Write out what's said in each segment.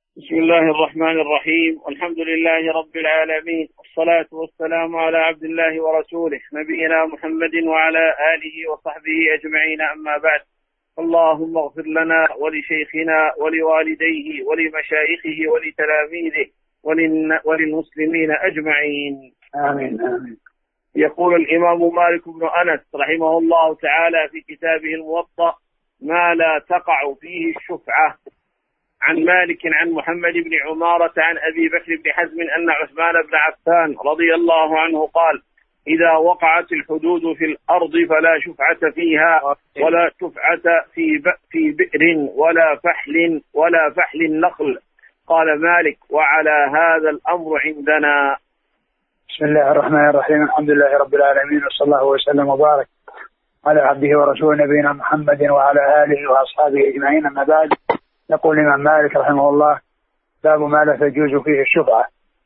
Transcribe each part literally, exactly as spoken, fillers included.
بسم الله الرحمن الرحيم، والحمد لله رب العالمين، والصلاة والسلام على عبد الله ورسوله نبينا محمد وعلى آله وصحبه أجمعين، أما بعد. اللهم اغفر لنا ولشيخنا ولوالديه ولمشايخه ولتلاميذه وللمسلمين أجمعين، آمين آمين. يقول الإمام مالك بن أنس رحمه الله تعالى في كتابه الموطأ: ما لا تقع فيه الشفعة. عن مالك عن محمد بن عمارة عن أبي بكر بن حزم أن عثمان بن عفان رضي الله عنه قال: إذا وقعت الحدود في الأرض فلا شفعة فيها، ولا شفعة في في بئر ولا فحل ولا فحل النخل. قال مالك: وعلى هذا الأمر عندنا. بسم الله الرحمن الرحيم، الحمد لله رب العالمين، وصلى الله وسلم وبارك على عبده ورسوله نبينا محمد وعلى آله وأصحابه أجمعين، أما بعد. يقول الإمام مالك رحمه الله: باب ما لا تجوز فيه الشفعة.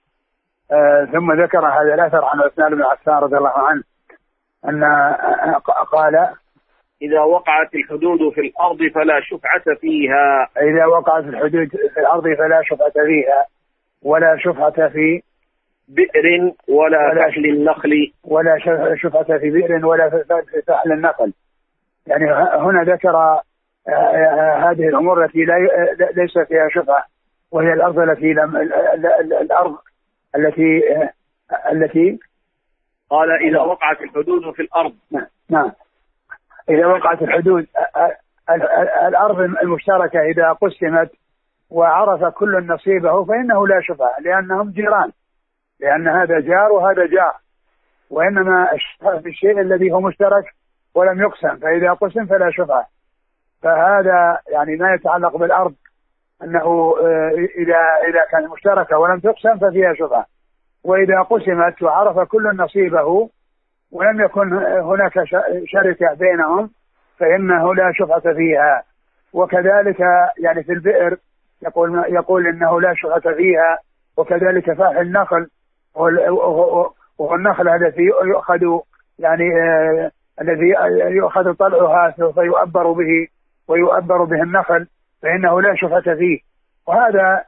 آه ثم ذكر هذا الأثر عن عثمان بن عفان رضي الله عنه أن قال: إذا وقعت الحدود في الأرض فلا شفعة فيها. إذا وقعت الحدود في الأرض فلا شفعة فيها، ولا شفعة في بئر ولا, ولا فحل النخل، ولا شفعة في بئر ولا في فحل النخل. يعني هنا ذكر هذه الأمور التي ليس فيها شفعة، وهي الأرض التي لم الأرض التي التي قال: إذا وقعت الحدود في الأرض. نعم، إذا وقعت الحدود الأرض المشتركة إذا قسمت وعرف كل نصيبه فإنه لا شفعة، لأنهم جيران، لأن هذا جار وهذا جار، وإنما الشفعة في الشيء الذي هو مشترك ولم يقسم، فإذا قسم فلا شفعة. فهذا يعني ما يتعلق بالأرض، أنه إذا إذا كان مشتركة ولم تقسم ففيها شفعة، وإذا قسمت وعرف كل نصيبه ولم يكن هناك شركة بينهم فإنه لا شفعة فيها. وكذلك يعني في البئر يقول يقول إنه لا شفعة فيها، وكذلك فاح النخل، وهو النخل الذي يؤخذ يعني الذي يؤخذ طلعها فيؤبر به ويؤبر به النخل، فإنه لا شفعة فيه. وهذا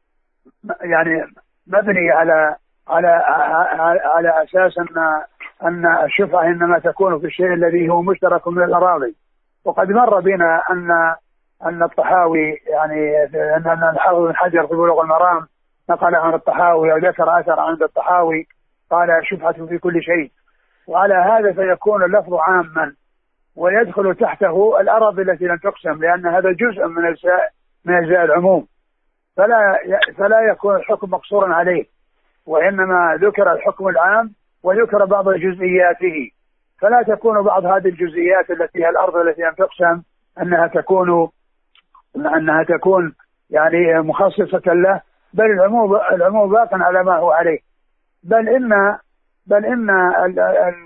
يعني مبني على على على أساس أن أن الشفعة إنما تكون في الشيء الذي هو مشترك من الأراضي. وقد مر بنا أن أن الطحاوي يعني أن الحافظ بن حجر في بلوغ المرام نقل عن الطحاوي وذكر أثر عند الطحاوي قال: شفعة في كل شيء. وعلى هذا فيكون اللفظ عاما ويدخل تحته الأراضي التي لم تقسم، لأن هذا جزء من أجزاء من أجزاء العموم، فلا فلا يكون الحكم مقصورا عليه، وإنما ذكر الحكم العام وذكر بعض جزئياته، فلا تكون بعض هذه الجزئيات التي هي الأرض التي لم تقسم أنها تكون أنها تكون يعني مخصصة له، بل العموم العموم باق على ما هو عليه. بل إن بل إن ال ال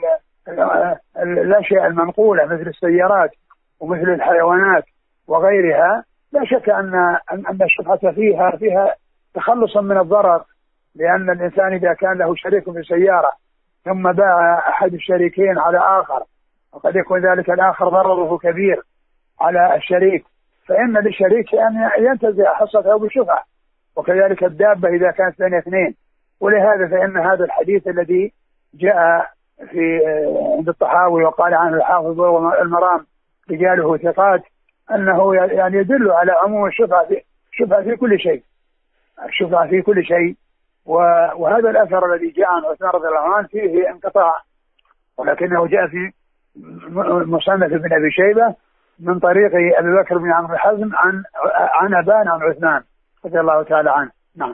ال الأشياء المنقولة مثل السيارات ومثل الحيوانات وغيرها لا شك أن أن الشفعة فيها فيها تخلصا من الضرر، لأن الإنسان إذا كان له شريك في سيارة ثم باع أحد الشريكين على آخر، وقد يكون ذلك الآخر ضرره كبير على الشريك، فإن للشريك أن ينتزع حصته بالشفعة. وكذلك الدابة إذا كانت بين اثنين. ولهذا فإن هذا الحديث الذي جاء في عند الطحاوي وقال عنه الحافظ المرام رجاله ثقات، أنه يعني يدل على عموم الشفعة في الشفعة في كل شيء، الشفعة في كل شيء. وهذا الأثر الذي جاء عن عثمان رضي الله عنه فيه انقطاع، ولكنه جاء في مصنف ابن أبي شيبة من طريق أبي بكر بن عمرو حزم عن عن أبان عن عثمان رضي الله تعالى عنه. نعم.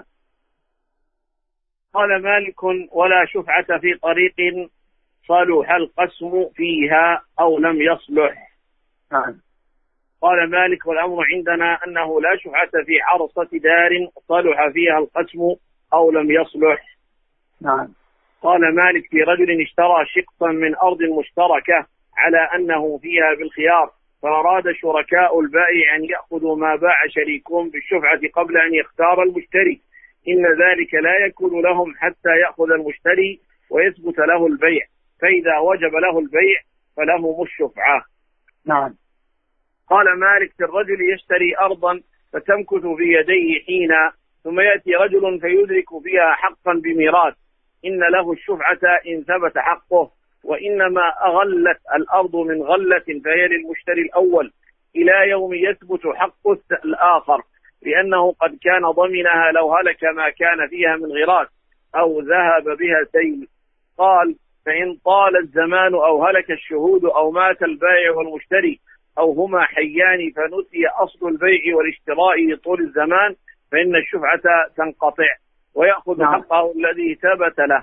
قال مالك: ولا شفعة في طريق صلح القسم فيها أو لم يصلح. نعم. قال مالك: والأمر عندنا أنه لا شفعة في عرصة دار صلح فيها القسم أو لم يصلح. نعم. قال مالك: في رجل اشترى شقا من أرض مشتركة على أنه فيها بالخيار، فأراد شركاء البائع أن يأخذوا ما باع شريكهم بالشفعة قبل أن يختار المشتري، إن ذلك لا يكون لهم حتى يأخذ المشتري ويثبت له البيع، فإذا وجب له البيع فلهم الشفعة. نعم. قال مالك: في الرجل يشتري أرضا فتمكث في يديه حين ثم يأتي رجل فيدرك فيها حقا بميراث، إن له الشفعة إن ثبت حقه، وإنما أغلت الأرض من غلة فهي للمشتري الأول إلى يوم يثبت حق الآخر، لأنه قد كان ضمنها لو هلك ما كان فيها من غراس أو ذهب بها سيل. قال: فإن طال الزمان أو هلك الشهود أو مات البائع والمشتري أو هما حيان فنسي أصل البيع والاشتراء لطول الزمان، فإن الشفعة تنقطع ويأخذ نعم. حقه الذي ثبت له.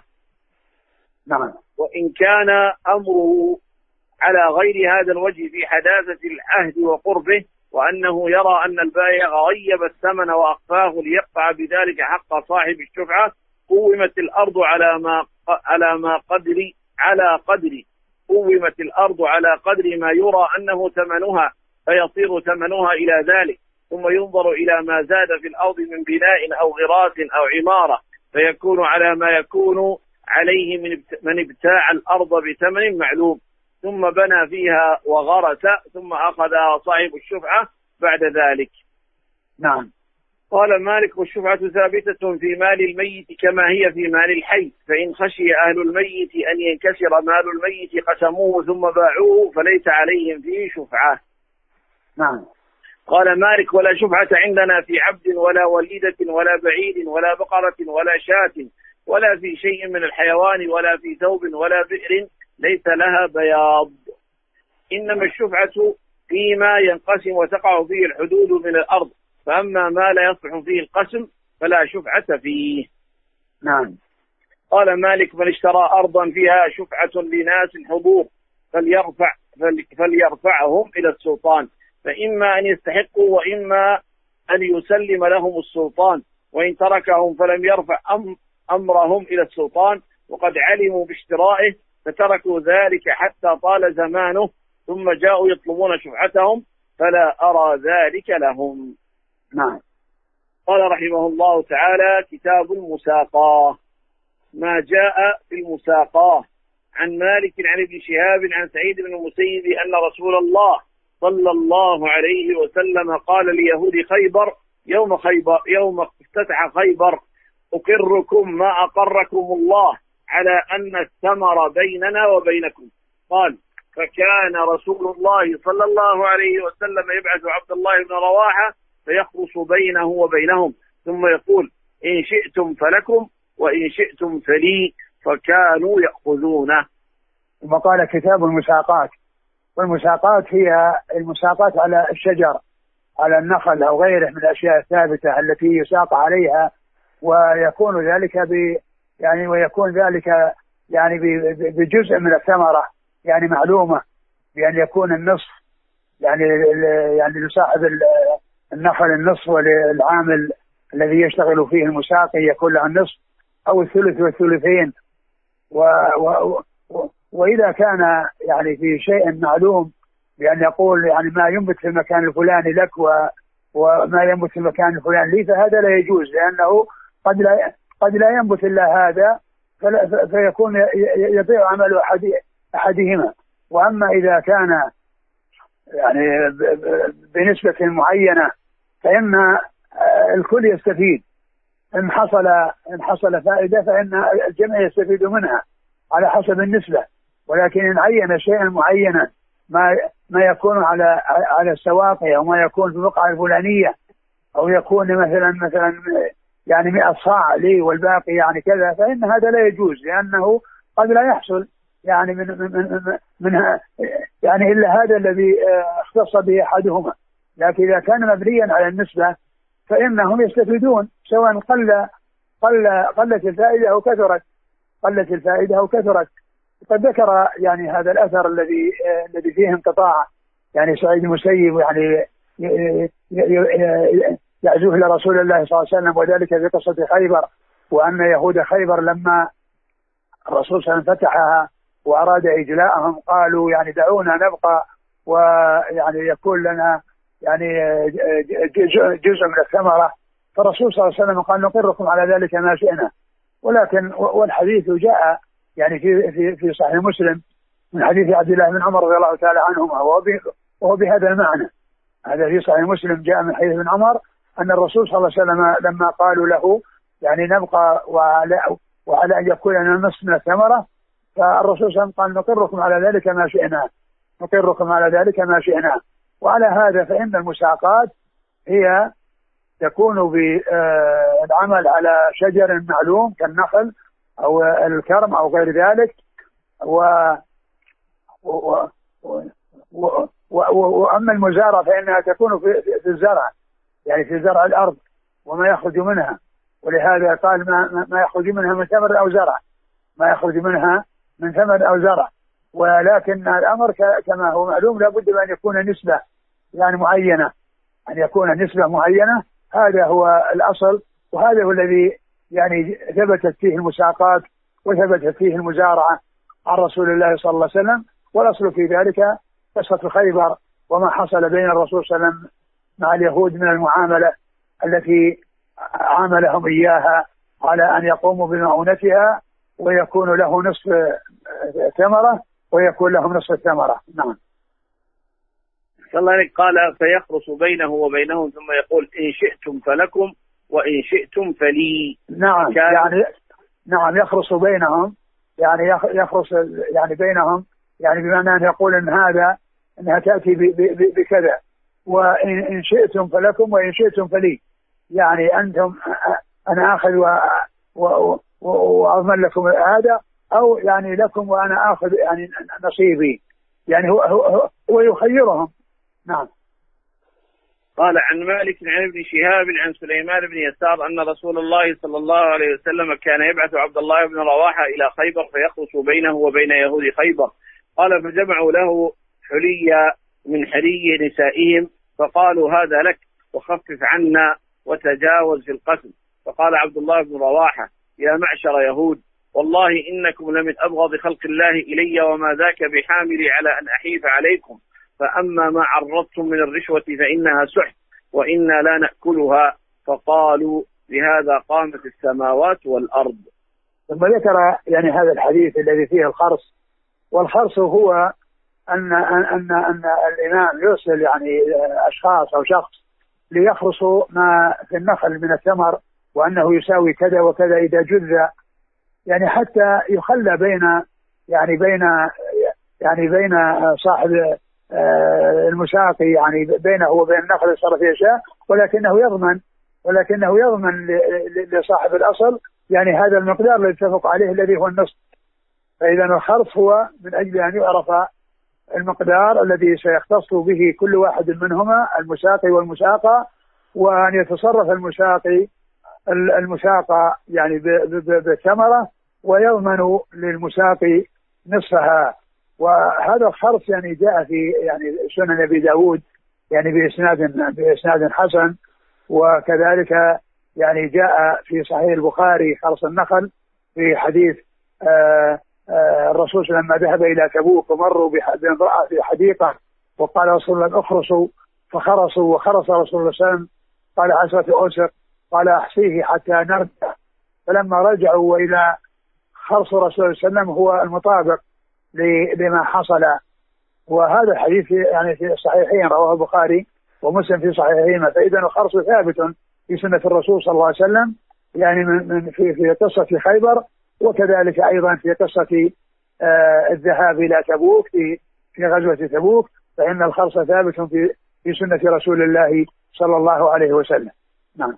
نعم. وإن كان أمره على غير هذا الوجه في حداثة العهد وقربه، وأنه يرى أن البائع غيب الثمن وأخفاه ليقطع بذلك حق صاحب الشفعة، قومت الأرض على ما على ما قدر على قدر قومت الأرض على قدر ما يرى أنه ثمنها، فيصير ثمنها إلى ذلك، ثم ينظر إلى ما زاد في الأرض من بناء أو غراس أو عمارة، فيكون على ما يكون عليه من ابتاع الأرض بثمن معلوم، ثم بنى فيها وغرس، ثم أخذها صاحب الشفعة بعد ذلك. نعم. قال مالك: والشفعة ثابتة في مال الميت كما هي في مال الحي، فإن خشي أهل الميت أن ينكسر مال الميت قسموه ثم باعوه فليس عليهم فيه شفعة. نعم. قال مالك: ولا شفعة عندنا في عبد ولا وليدة ولا بعيد ولا بقرة ولا شاة ولا في شيء من الحيوان ولا في ثوب ولا بئر ليس لها بياض، إنما الشفعة فيما ينقسم وتقع فيه الحدود من الأرض، فأما ما لا يصلح فيه القسم فلا شفعة فيه. نعم. قال مالك: من اشترى أرضا فيها شفعة لناس حضور فليرفع فليرفعهم إلى السلطان، فإما أن يستحقوا وإما أن يسلم لهم السلطان، وإن تركهم فلم يرفع أمرهم إلى السلطان وقد علموا باشترائه فتركوا ذلك حتى طال زمانه ثم جاءوا يطلبون شفعتهم، فلا أرى ذلك لهم. نعم. قال رحمه الله تعالى: كتاب المساقاة. ما جاء في المساقاة. عن مالك عن ابن شهاب عن سعيد بن المسيب أن رسول الله صلى الله عليه وسلم قال ليهود خيبر يوم خيبر يوم افتتح خيبر: أقركم ما أقركم الله على أن الثمر بيننا وبينكم. قال: فكان رسول الله صلى الله عليه وسلم يبعث عبد الله بن رواحة فيخرص بينه وبينهم، ثم يقول: إن شئتم فلكم وإن شئتم فلي، فكانوا يأخذونه. ثم قال: كتاب المساقات. والمساقات هي المساقات على الشجر، على النخل أو غيره من الأشياء الثابتة التي يساق عليها، ويكون ذلك ب يعني ويكون ذلك يعني بجزء من الثمرة يعني معلومة، بأن يكون النصف يعني يعني لصاحب النخل النصف، وللعامل الذي يشتغل فيه المساقي يكون له النصف أو الثلث والثلثين. و و وإذا كان يعني في شيء معلوم بأن يقول يعني ما ينبت في المكان الفلاني لك وما ينبت في المكان الفلاني لي، فهذا لا يجوز، لأنه قد لا قد لا ينبت إلا هذا فيكون يضيع عمل أحد أحدهما. وأما إذا كان يعني بنسبة معينة فإن الكل يستفيد، إن حصل إن حصل فائدة فإن الجميع يستفيد منها على حسب النسبة، ولكن إن عين شيئا معينا ما ما يكون على على السواقي أو ما يكون في البقعة الفلانية، أو يكون مثلا مثلا يعني مئة صاع لي والباقي يعني كذا، فإن هذا لا يجوز، لأنه قد لا يحصل يعني من من من, من يعني إلا هذا الذي اختص به أحدهما. لكن إذا كان مبنيا على النسبة فإنهم يستفيدون، سواء قل قل قلت الفائدة أو كثرت قلت الفائدة أو كثرت. قد ذكر يعني هذا الأثر الذي الذي فيه انقطاع، يعني سعيد المسيب يعني يعزوه لرسول الله صلى الله عليه وسلم، وذلك في قصة خيبر، وأن يهود خيبر لما الرسول صلى الله عليه وسلم فتحها وأراد إجلاءهم قالوا يعني دعونا نبقى ويعني يكون لنا يعني جزء من الثمرة، فالرسول صلى الله عليه وسلم قال: نقركم على ذلك ما شئنا. ولكن والحديث جاء يعني في في في صحيح مسلم من حديث عبد الله بن عمر رضي الله تعالى عنهما، وهو بهذا المعنى. هذا في صحيح مسلم جاء من حديث ابن عمر أن الرسول صلى الله عليه وسلم لما قالوا له يعني نبقى وعلى, وعلى أن يكون لنا نصف من الثمرة، فالرسول صلى الله عليه وسلم قال نقركم على ذلك ما شئنا، نقركم على ذلك ما شئنا. وعلى هذا فإن المساقات هي تكون بالعمل على شجر معلوم كالنخل أو الكرم أو غير ذلك، و و و وأما المزارع فإنها تكون في, في الزرع، يعني في زرع الأرض وما يخرج منها، ولهذا قال ما, ما يخرج منها من ثمر أو زرع، ما يخرج منها من ثمر أو زرع. ولكن الأمر كما هو معلوم لابد أن يكون نسبة يعني معينة، أن يكون نسبة معينة، هذا هو الأصل، وهذا هو الذي يعني ثبتت فيه المساقات وثبتت فيه المزارعة عن رسول الله صلى الله عليه وسلم. والأصل في ذلك قصة خيبر وما حصل بين الرسول صلى الله عليه وسلم مع اليهود من المعاملة التي عاملهم إياها على أن يقوموا بمعونتها ويكون له نصف ثمرة ويكون لهم نصف الثمرة. نعم. الله عليك. قال فيخرص بينه وبينهم ثم يقول إن شئتم فلكم وإن شئتم فلي. نعم يعني نعم يخرص بينهم، يعني يخرص يعني بينهم، يعني بمعنى أن يقول إن هذا أنها تأتي بكذا، وإن شئتم فلكم وإن شئتم فلي، يعني أنتم أنا أخذ وأضمن لكم هذا، أو يعني لكم وأنا أخذ يعني نصيبي، يعني هو, هو, هو يخيرهم. نعم. قال عن مالك عن ابن شهاب عن سليمان بن يسار أن رسول الله صلى الله عليه وسلم كان يبعث عبد الله بن رواحة إلى خيبر فيخلص بينه وبين يهود خيبر. قال فجمعوا له حلي من حلي نسائهم فقالوا هذا لك وخفف عنا وتجاوز في القسم. فقال عبد الله بن رواحة يا معشر يهود والله إنكم لمن أبغض خلق الله إلي وما ذاك بحاملي على أن أحيف عليكم، فأما ما عرضتم من الرشوة فإنها سحت وإنا لا نأكلها. فقالوا بهذا قامت السماوات والأرض. ثم ذكر يعني هذا الحديث الذي فيه الخرص، والخرص هو أن أن أن الإمام يرسل يعني أشخاص أو شخص ليخرصوا ما في النخل من الثمر، وأنه يساوي كذا وكذا إذا جذ، يعني حتى يخلى بين يعني بين يعني بين صاحب المساقي يعني بينه وبين النخل صار في أشياء، ولكنه يضمن ولكنه يضمن لصاحب الأصل يعني هذا المقدار الذي اتفق عليه الذي هو النصف. فإذا الخرص هو من أجل أن يعرف المقدار الذي سيختص به كل واحد منهما المساقي والمساقى، وأن يتصرف المساقي المساقى يعني بالثمرة ويضمن للمساقي نصفها. وهذا الخرص يعني جاء في يعني سنن أبي داود يعني بإسناد بإسناد حسن، وكذلك يعني جاء في صحيح البخاري خرص النخل في حديث آآ آآ الرسول لما ذهب إلى تبوك ومروا بامرأة في حديقة وقال رسول الله اخرصوا فخرصوا، وخرص رسول الله صلى الله عليه وسلم قال عشرة أوسق، قال أحصيه حتى نرجع. فلما رجعوا وإلى خرص رسول الله صلى الله عليه وسلم هو المطابق لما حصل. وهذا الحديث يعني في الصحيحين رواه البخاري ومسلم في صحيحهما. فإذا الخرص ثابت في سنة الرسول صلى الله عليه وسلم يعني من في في قصة خيبر، وكذلك أيضا في قصة آه الذهاب إلى تبوك في في غزوة تبوك، فإن الخرص ثابت في في سنة رسول الله صلى الله عليه وسلم. نعم.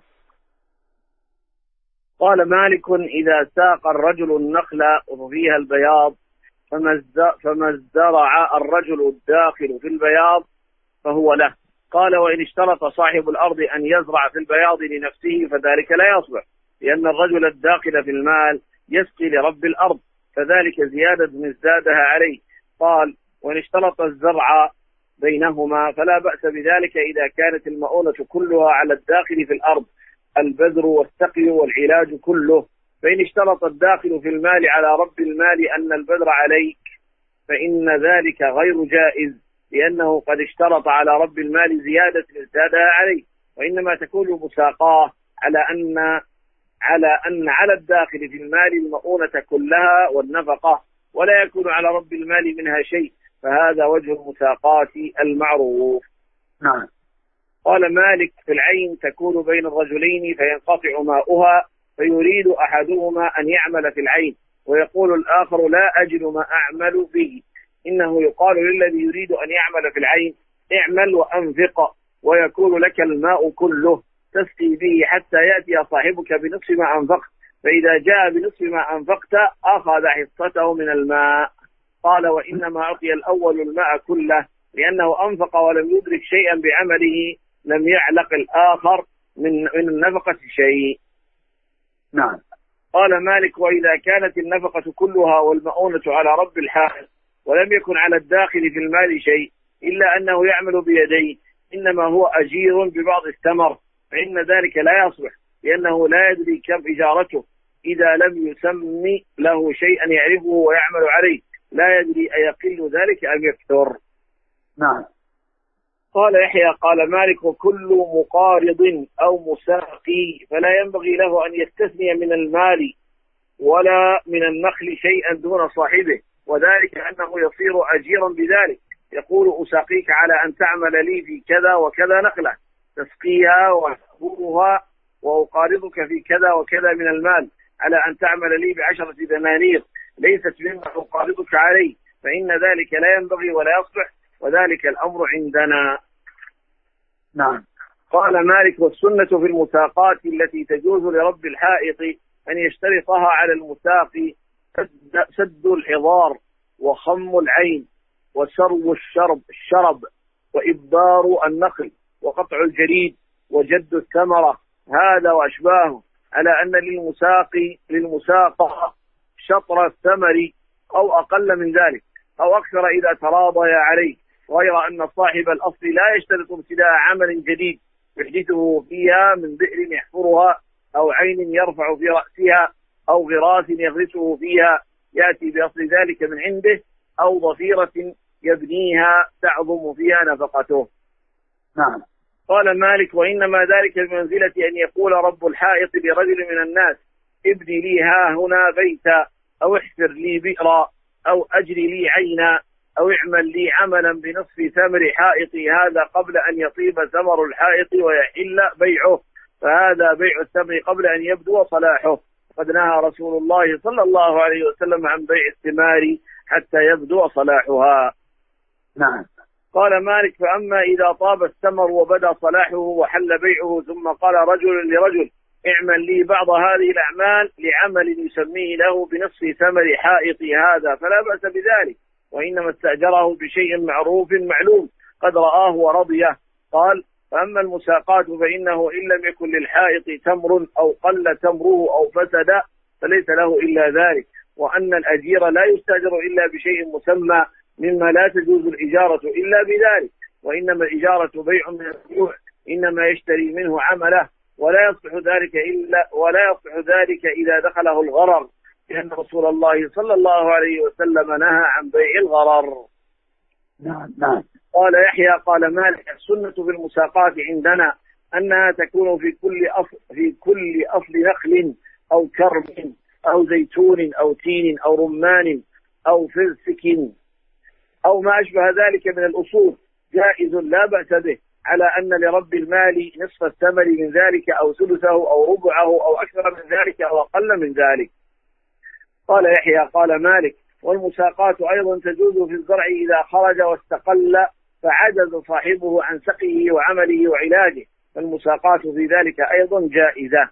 قال مالك إذا ساق الرجل النخل وفيها البياض فما ازدرع الرجل الداخل في البياض فهو له. قال وإن اشترط صاحب الأرض أن يزرع في البياض لنفسه فذلك لا يصلح، لأن الرجل الداخل في المال يسقي لرب الأرض، فذلك زيادة من ازدادها عليه. قال وإن اشترط الزرع بينهما فلا بأس بذلك إذا كانت المؤونة كلها على الداخل في الأرض، البذر والسقي والعلاج كله. فإن اشترط الداخل في المال على رب المال أن البذر عليك فإن ذلك غير جائز، لأنه قد اشترط على رب المال زيادة ازدادها عليه، وإنما تكون مساقاه على أن على أن على الداخل في المال المؤونة كلها والنفقة، ولا يكون على رب المال منها شيء، فهذا وجه المساقات المعروف. نعم. قال مالك: في العين تكون بين الرجلين فينقطع ماؤها، فيريد أحدهما أن يعمل في العين ويقول الآخر: لا أجد ما أعمل به. إنه يقال للذي يريد أن يعمل في العين: اعمل وأنفق، ويكون لك الماء كله تسقي به حتى يأتي صاحبك بنصف ما أنفقت، فإذا جاء بنصف ما أنفقت أخذ حصته من الماء. قال: وإنما أعطي الأول الماء كله لأنه أنفق ولم يدرك شيئا بعمله، لم يعلق الآخر من من النفقة شيء. نعم. قال مالك: وإذا كانت النفقة كلها والمؤونة على رب الحائط ولم يكن على الداخل في المال شيء إلا أنه يعمل بيديه، إنما هو أجير ببعض الثمر، فإن ذلك لا يصلح، لأنه لا يدري كم إجارته إذا لم يسمي له شيئا يعرفه ويعمل عليه، لا يدري أيقل ذلك أم يكثر. نعم. قال يحيى: قال مالك: وكل مقارض أو مساقي فلا ينبغي له أن يستثني من المال ولا من النخل شيئا دون صاحبه، وذلك أنه يصير أجيرا بذلك، يقول: أساقيك على أن تعمل لي في كذا وكذا نخلة تسقيها وتأخذها، وأقارضك في كذا وكذا من المال على أن تعمل لي بعشرة دنانير ليست مما أقارضك عليه، فإن ذلك لا ينبغي ولا يصلح، وذلك الأمر عندنا. نعم. قال مالك: والسنة في المساقات التي تجوز لرب الحائط أن يشترطها على المساقي سد, سد الحضار، وخم العين، وسرو الشرب الشرب، وإبدار النخل، وقطع الجريد، وجد الثمرة، هذا وأشباهه، على أن للمساقي للمساقى شطر الثمر أو أقل من ذلك أو أكثر إذا تراضيا عليه، غير أن صاحب الأصل لا يشترط ابتداء عمل جديد يحدثه فيها من بئر يحفرها أو عين يرفع في رأسها أو غراس يغرسه فيها يأتي بأصل ذلك من عنده، أو ضفيرة يبنيها تعظم فيها نفقته. نعم. قال مالك: وإنما ذلك بمنزلة أن يقول رب الحائط لرجل من الناس: ابني لي ها هنا بيتا، أو احفر لي بئرا، أو أجري لي عينا، أو اعمل لي عملا بنصف ثمر حائطي هذا قبل أن يطيب ثمر الحائط ويحل بيعه، فهذا بيع الثمر قبل أن يبدو صلاحه. قد نهى رسول الله صلى الله عليه وسلم عن بيع الثمار حتى يبدو صلاحها. نعم. قال مالك: فأما إذا طاب الثمر وبدا صلاحه وحل بيعه، ثم قال رجل لرجل: اعمل لي بعض هذه الأعمال لعمل يسميه له بنصف ثمر حائطي هذا، فلا بأس بذلك، وإنما استأجره بشيء معروف معلوم قد رآه ورضيه. قال: فأما المساقات فإنه إن لم يكن للحائط تمر أو قل تمره أو فسد فليس له إلا ذلك، وأن الأجير لا يستأجر إلا بشيء مسمى مما لا تجوز الإجارة إلا بذلك، وإنما الإجارة بيع من البيوع، إنما يشتري منه عمله، ولا يصح ذلك إلا ولا يصح ذلك إذا دخله الغرر، لأن رسول الله صلى الله عليه وسلم نهى عن بيع الغرر. نعم. نعم. قال يحيى: قال مالك: السنة في المساقات عندنا أنها تكون في كل أصل في كل أصل نخل أو كرم أو زيتون أو تين أو رمان أو فرسك أو ما أشبه ذلك من الأصول، جائز لا بأس به، على أن لرب المال نصف الثمر من ذلك أو ثلثه أو ربعه أو أكثر من ذلك أو أقل من ذلك. قال يحيى: قال مالك: والمساقات أيضا تجوز في الزرع إذا خرج واستقل فعجز صاحبه عن سقيه وعمله وعلاجه، فالمساقات في ذلك أيضا جائزة.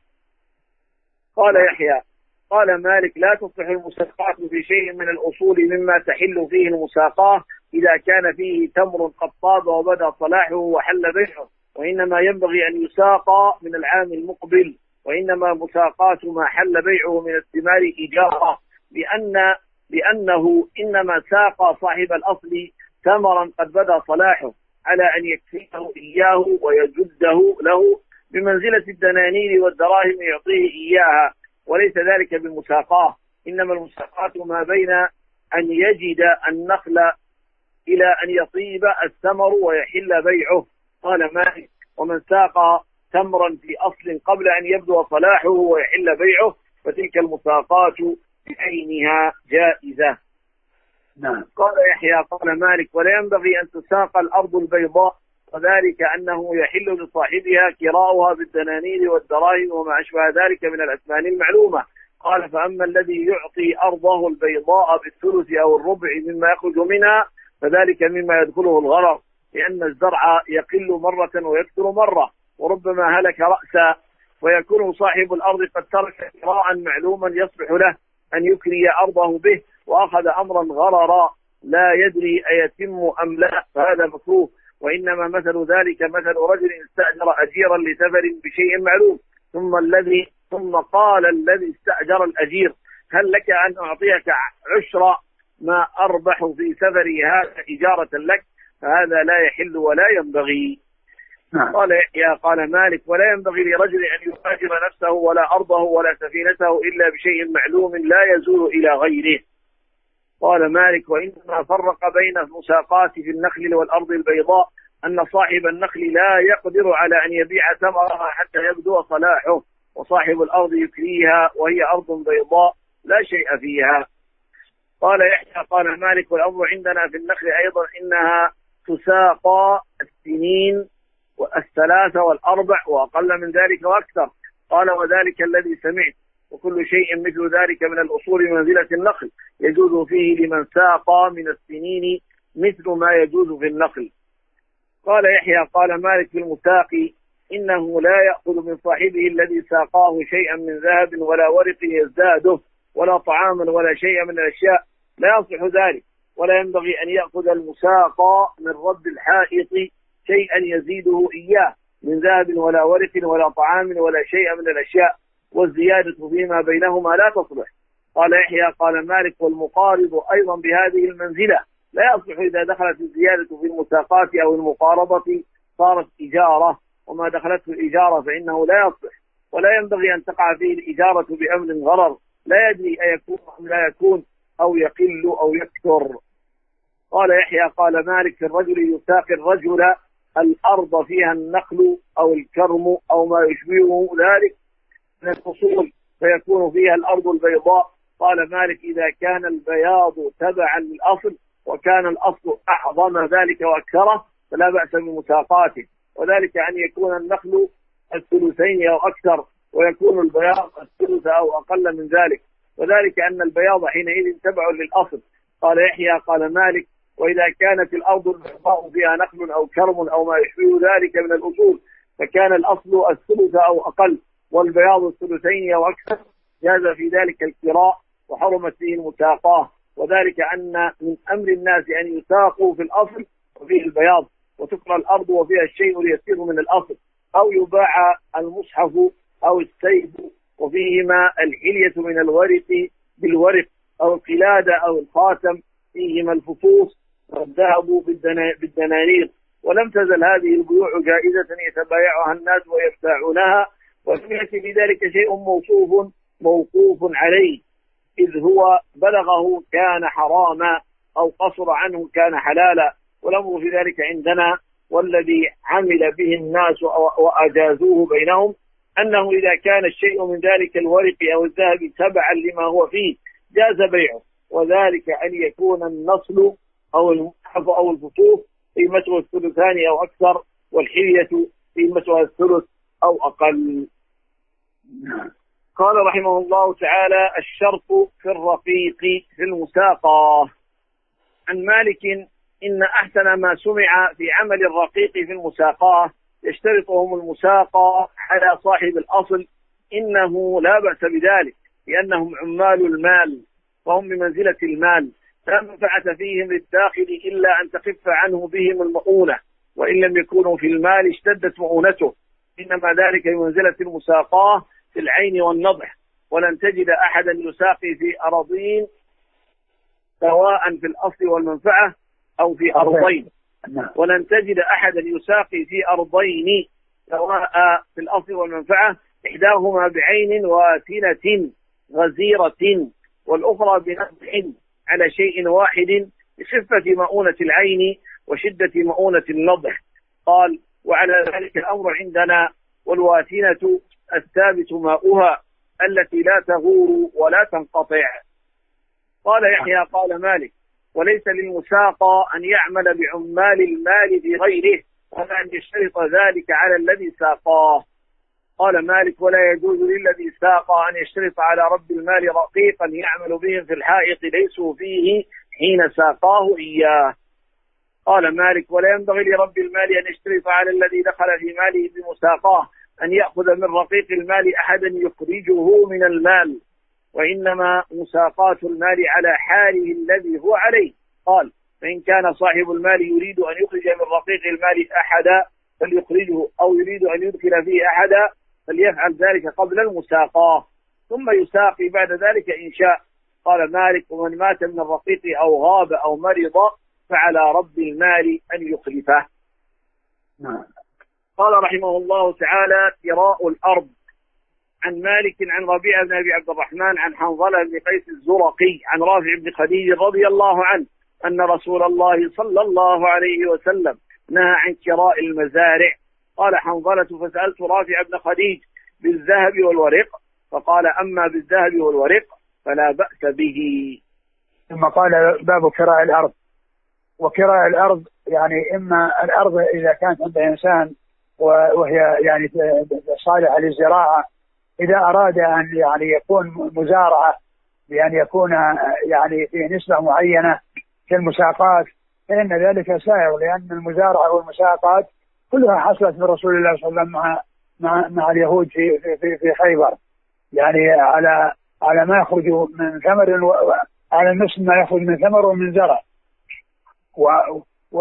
قال يحيى: قال مالك: لا تصلح المساقات في شيء من الأصول مما تحل فيه المساقاه إذا كان فيه تمر قد طاب وبدا صلاحه وحل بيعه، وإنما ينبغي أن يساقى من العام المقبل، وإنما مساقات ما حل بيعه من الثمار إجارة، لأن لأنه إنما ساقى صاحب الأصل ثمرا قد بدا صلاحه على أن يكفيه إياه ويجده له بمنزلة الدنانير والدراهم يعطيه إياها، وليس ذلك بالمساقاه، إنما المساقات ما بين أن يجد النخل إلى أن يطيب الثمر ويحل بيعه. قال مالك: ومن ساقى تمرا في أصل قبل أن يبدو صلاحه ويحل بيعه فتلك المساقات بعينها جائزة. نعم. قال يحيى: قال مالك: ولا ينبغي أن تساق الأرض البيضاء وذلك أنه يحل لصاحبها كراؤها بالدنانير والدراهم وما أشبه ذلك من الأثمان المعلومة. قال فأما الذي يعطي أرضه البيضاء بالثلث أو الربع مما يخرج منها فذلك مما يدخله الغرر، لأن الزرع يقل مرة ويكثر مرة وربما هلك رأسا، ويكون صاحب الأرض قد ترك كراء معلوما يصلح له أن يكري أرضه به وأخذ أمرا غررا لا يدري أيتم أم لا، فهذا مكروه. وإنما مثل ذلك مثل رجل استأجر أجيرا لسفر بشيء معلوم، ثم الذي ثم قال الذي استأجر الأجير هل لك أن أعطيك عشر ما أربح في سفري هذا إجارة لك؟ فهذا لا يحل ولا ينبغي. قال يحيى قال مالك ولا ينبغي لرجل أن يهاجر نفسه ولا أرضه ولا سفينته إلا بشيء معلوم لا يزول إلى غيره. قال مالك وإنما فرق بين المساقات في النخل والأرض البيضاء أن صاحب النخل لا يقدر على أن يبيع ثمرها حتى يبدو صلاحه، وصاحب الأرض يكريها وهي أرض بيضاء لا شيء فيها. قال يحيى قال مالك والأمر عندنا في النخل أيضا إنها تساقى السنين والثلاثة والأربع وأقل من ذلك وأكثر. قال وذلك الذي سمعت، وكل شيء مثل ذلك من الأصول منزلة النخل يجوز فيه لمن ساقى من السنين مثل ما يجوز في النخل. قال يحيى قال مالك في المساقي إنه لا يأخذ من صاحبه الذي ساقاه شيئا من ذهب ولا ورق يزداده ولا طعاما ولا شيء من الأشياء، لا يصح ذلك. ولا ينبغي أن يأخذ المساقى من رب الحائط شيئا يزيده إياه من ذهب ولا ورق ولا طعام ولا شيء من الأشياء، والزيادة فيما بينهما لا تصلح. قال يحيى قال مالك والمقارض أيضا بهذه المنزلة لا يصلح إذا دخلت الزيادة في المساقات أو المقاربة صارت إجارة، وما دخلته الإجارة فإنه لا يصلح. ولا ينبغي أن تقع فيه الإجارة بأمر غرر لا يدري أيكون أم لا يكون أو يقل أو يكثر. قال يحيى قال مالك في الرجل يساقي الرجل الأرض فيها النخل أو الكرم أو ما يشبهه ذلك من الفصول فيكون فيها الأرض البيضاء. قال مالك إذا كان البياض تبعا للأصل وكان الأصل أعظم ذلك وأكثره فلا بأس بمساقاته، وذلك أن يكون النخل الثلثين أو أكثر ويكون البياض الثلث أو أقل من ذلك، وذلك أن البياض حينئذ تبع للأصل. قال يحيى قال مالك وإذا كانت الأرض البيضاء فيها نخل أو كرم أو ما يشبه ذلك من الأصول فكان الأصل الثلث أو أقل والبياض الثلثين أو أكثر جاز في ذلك الكراء وحرمت فيه المساقاه، وذلك أن من أمر الناس أن يساقوا في الأصل وفيه البياض وتقرى الأرض وفيها الشيء ليصير من الأصل، أو يباع المصحف أو السيف وفيهما الحلية من الورق بالورق أو القلادة أو الخاتم فيهما الفصوص والذهب بالدنانير. ولم تزل هذه البيوع جائزة يتبايعها الناس ويبتاعونها، ولم يأتي بذلك شيء موصوف موقوف عليه، إذ هو بلغه كان حراما أو قصر عنه كان حلالا، والأمر في ذلك عندنا. والذي عمل به الناس وأجازوه بينهم أنه إذا كان الشيء من ذلك الورق أو الذهب تبعا لما هو فيه جاز بيعه، وذلك أن يكون النصل أو المصحف أو الفصوص قيمته الثلثان أو أكثر، والحلية قيمتها الثلث أو أقل. قال رحمه الله تعالى الشرط في الرقيق في المساقاه. عن مالك إن أحسن ما سمع في عمل الرقيق في المساقاه يشترطهم المساقى على صاحب الأصل، إنه لا بأس بذلك لأنهم عمال المال وهم بمنزلة المال، لا منفعة فيهم للداخل إلا أن تخف عنه بهم المؤونة، وإن لم يكونوا في المال اشتدت مؤونته، إنما ذلك بمنزلة المساقاه في العين والنضح. ولن تجد أحدا يساقي في أراضين سواء في الأصل والمنفعة أو في أرضين، ولن تجد أحدا يساقي في أرضين سواء في الأصل والمنفعة، إحداهما بعين واتنة غزيرة والأخرى بنضح على شيء واحد لخفة مؤونة العين وشدة مؤونة النضح. قال وعلى ذلك الأمر عندنا، والواتنة الثابت ماؤها التي لا تغور ولا تنقطع. قال يحيى قال مالك وليس للمساقى أن يعمل بعمال المال في غيره قال أن يشترط ذلك على الذي ساقاه. قال مالك: ولا يجوز للذي ساقى أن يشترط على رب المال رقيقا يعمل بهم في الحائط ليسوا فيه حين ساقاه إياه. قال مالك: ولا ينبغي لرب المال أن يشترط على الذي دخل في ماله بمساقاه أن يأخذ من رقيق المال أحدا يخرجه من المال، وإنما مساقات المال على حاله الذي هو عليه. قال: فإن كان صاحب المال يريد أن يخرج من رقيق المال أحدا فليخرجه، أو يريد أن يدخل فيه أحدا فليفعل ذلك قبل المساقاه، ثم يساقي بعد ذلك إن شاء. قال مالك: ومن مات من الرقيق أو غاب أو مرض فعلى رب المال أن يخلفه. نعم. قال رحمه الله تعالى: كراء الأرض. عن مالك عن ربيعة بن أبي عبد الرحمن عن حنظلة بن قيس الزرقي عن رافع بن خديج رضي الله عنه أن رسول الله صلى الله عليه وسلم نهى عن كراء المزارع. قال حنظلة: فسألت رافع بن خديج بالذهب والورق، فقال: أما بالذهب والورق فلا بأس به. ثم قال: باب كراء الأرض. وكراء الأرض يعني إما الأرض إذا كانت عند إنسان وهي يعني صالحة للزراعة، إذا أراد أن يعني يكون مزارعة بأن يكون يعني في نسبة معينة كالمساقات، فإن ذلك سائغ، لأن المزارعة والمساقات كلها حصلت من رسول الله صلى الله عليه وسلم مع مع, مع اليهود في في في خيبر، يعني على على ما يخرج من ثمر، على النصف ما يخرج من ثمر ومن زرع. و و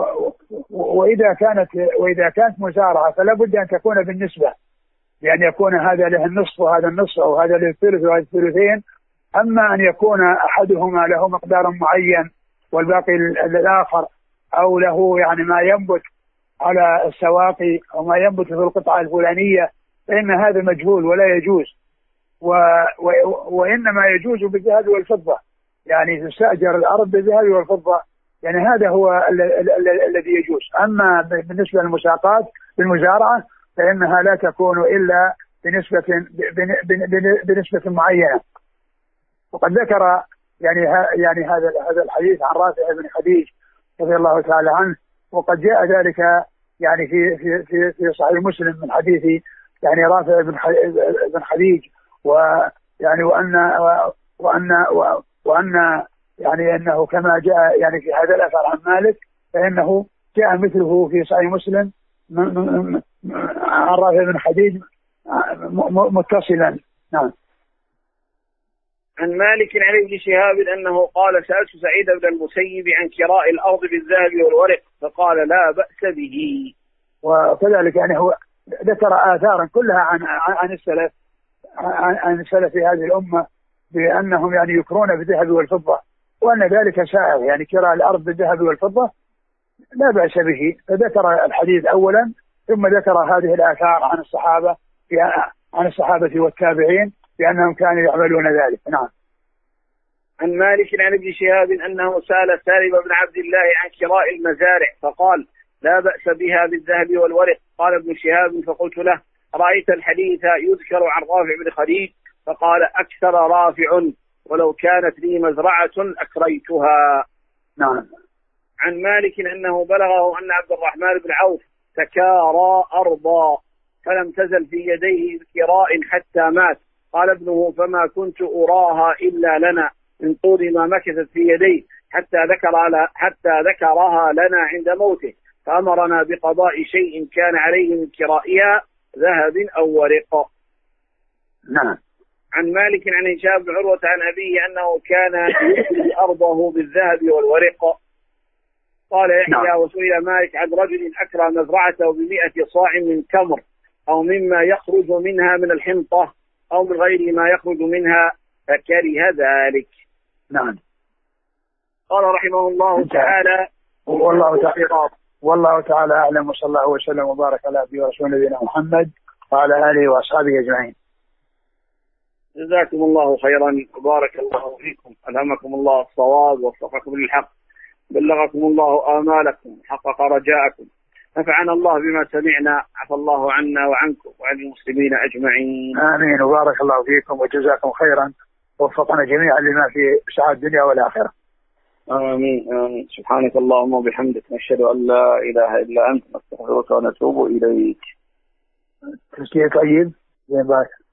وإذا كانت وإذا كانت مزارعة فلا بد أن تكون بالنسبة، يعني يكون هذا له النصف وهذا النصف، أو هذا له الثلث وهذا الثلثين. أما أن يكون أحدهما له مقدار معين والباقي الآخر، أو له يعني ما ينبت على السواقي أو ما ينبت في القطعة الفلانية، فإن هذا مجهول ولا يجوز. و و وإنما يجوز بالذهب والفضة، يعني تستأجر الأرض بالذهب والفضة، يعني هذا هو الذي يجوز. أما بالنسبة للمساقات بالمزارعة فإنها لا تكون إلا بنسبة بنسبة معينة. وقد ذكر يعني يعني هذا هذا الحديث عن رافع بن خديج رضي الله تعالى عنه، وقد جاء ذلك يعني في في في, في صحيح مسلم من حديث يعني رافع بن خديج، ويعني وأن وأن وأن يعني أنه كما جاء يعني في هذا الأثر عن مالك، فإنه جاء مثله في صحيح مسلم عن رافع بن خديج متصلا. نعم. عن مالك عن ابن شهاب أنه قال: سألت سعيد بن المسيب عن كراء الأرض بالذهب والورق، فقال: لا بأس به. وكذلك يعني هو ذكر آثارا كلها عن عن السلف عن, عن السلف في هذه الأمة بأنهم يعني يكرون بالذهب والفضة، وأن ذلك سائغ، يعني كراء الأرض بالذهب والفضة لا بأس به. فذكر الحديث أولا ثم ذكر هذه الآثار عن الصحابة عن الصحابة والتابعين بأنهم كانوا يعملون ذلك. نعم. عن مالك عن ابن شهاب أنه سأل سالم بن عبد الله عن كراء المزارع، فقال: لا بأس بها بالذهب والورق. قال ابن شهاب: فقلت له: رأيت الحديث يذكر عن رافع بن خديج؟ فقال: أكثر رافع، ولو كانت لي مزرعة أكريتها. نعم. عن مالك أنه بلغه أن عبد الرحمن بن عوف تكارى أرضا فلم تزل في يديه بكراء حتى مات. قال ابنه: فما كنت أراها إلا لنا من طول ما مكثت في يديه حتى ذكر حتى ذكرها لنا عند موته، فأمرنا بقضاء شيء كان عليه من كرائها ذهب أو ورق. نعم. عن مالك عن هشام بن عروة عن أبيه أنه كان يشتري أرضه بالذهب والورق. قال يحيى: وسئل مالك عن رجل أكرى مزرعته بمئة صاع من تمر أو مما يخرج منها من الحنطة أو من غير ما يخرج منها، فكره ذلك. نعم. قال رحمه الله تعالى: والله تعالى والله تعالى أعلم، وصلى الله وسلم وبارك على عبده ورسوله نبينا محمد وعلى آله وأصحابه أجمعين. جزاكم الله خيرا وبارك الله فيكم، ألهمكم الله الصواب ووفقكم للحق، بلغكم الله آمالكم حقق رجاءكم، نفعنا الله بما سمعنا، عفى الله عنا وعنكم وعن المسلمين أجمعين. آمين. وبارك الله فيكم وجزاكم خيرا، ووفقنا جميعا لما في سعادة الدنيا والآخرة. آمين آمين. سبحانك اللهم وبحمدك، نشهد أن لا إله إلا أنت، نستغفرك ونتوب إليك. تسكية طيب زي